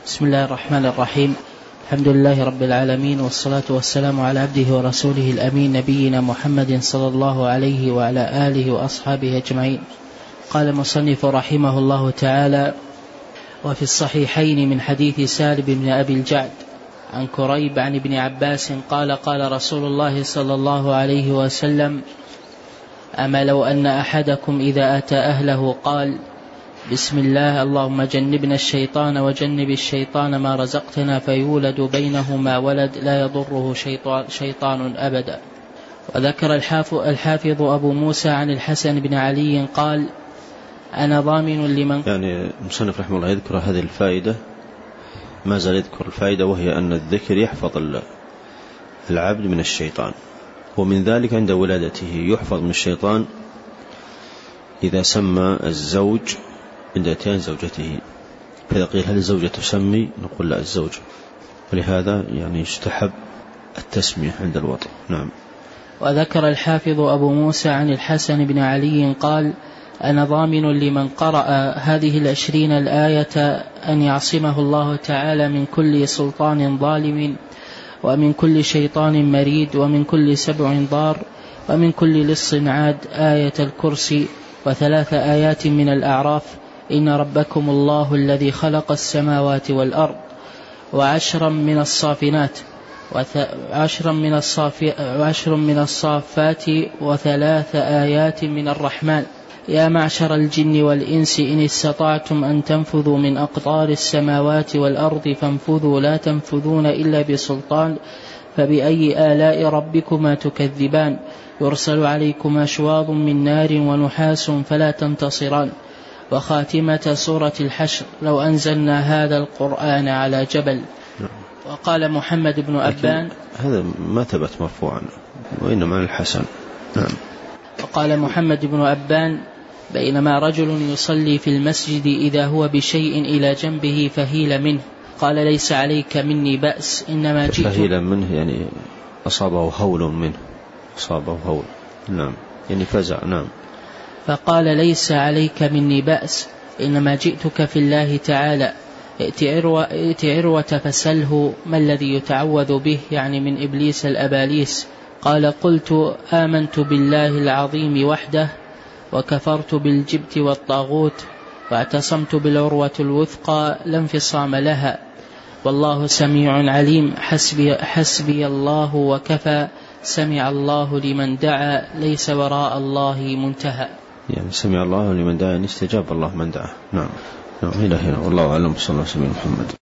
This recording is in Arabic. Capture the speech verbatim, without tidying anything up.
بسم الله الرحمن الرحيم. الحمد لله رب العالمين، والصلاة والسلام على عبده ورسوله الأمين نبينا محمد صلى الله عليه وعلى آله وأصحابه أجمعين. قال المصنف رحمه الله تعالى: وفي الصحيحين من حديث سالم بن أبي الجعد عن كريب عن ابن عباس قال: قال رسول الله صلى الله عليه وسلم: أما لو أن أحدكم إذا أتى أهله قال: بسم الله اللهم جنبنا الشيطان وجنب الشيطان ما رزقتنا، فيولد بينهما ولد لا يضره شيطان, شيطان أبدا. وذكر الحافظ أبو موسى عن الحسن بن علي قال: أنا ضامن لمن يعني المصنف رحمه الله يذكر هذه الفائدة، ما زال يذكر الفائدة، وهي أن الذكر يحفظ العبد من الشيطان، ومن ذلك عند ولادته يحفظ من الشيطان إذا سمى الزوج عند اتيان زوجته، فإذا قيل هل الزوجة تسمي؟ نقول لا، الزوج، ولهذا يعني يستحب التسمية عند الوطن. نعم. وذكر الحافظ أبو موسى عن الحسن بن علي قال: أنا ضامن لمن قرأ هذه العشرين الآية أن يعصمه الله تعالى من كل سلطان ظالم، ومن كل شيطان مريد، ومن كل سبع ضار، ومن كل لص عاد. آية الكرسي، وثلاث آيات من الأعراف: إن ربكم الله الذي خلق السماوات والأرض، وعشرا من الصافنات، وعشرا من, الصافي وعشر من الصافات، وثلاث آيات من الرحمن: يا معشر الجن والإنس إن استطعتم أن تنفذوا من أقطار السماوات والأرض فانفذوا لا تنفذون إلا بسلطان، فبأي آلاء ربكما تكذبان؟ يرسل عليكما شواظ من نار ونحاس فلا تنتصران. وخاتمة سورة الحشر: لو أنزلنا هذا القرآن على جبل. وقال محمد بن أبان: هذا ما ثبت مرفوعا، وإنما الحسن. نعم. وقال محمد بن أبان: بينما رجل يصلي في المسجد إذا هو بشيء إلى جنبه فهيل منه، قال: ليس عليك مني بأس، إنما جئت. فهيل منه يعني أصابه هول منه، أصابه هول. نعم، يعني فزع. نعم. فقال: ليس عليك مني بأس، إنما جئتك في الله تعالى، ائت عروة فسله ما الذي يتعوذ به، يعني من إبليس الأباليس. قال: قلت: آمنت بالله العظيم وحده، وكفرت بالجبت والطاغوت، واعتصمت بالعروة الوثقى لا انفصام لها، والله سميع عليم، حسبي, حسبي الله وكفى، سمع الله لمن دعا، ليس وراء الله منتهى. يعني سمع الله لمن دعا، يعني استجاب الله من دعا. نعم. نعم. إلى هنا، والله أعلم. صلى الله عليه وسلم محمد.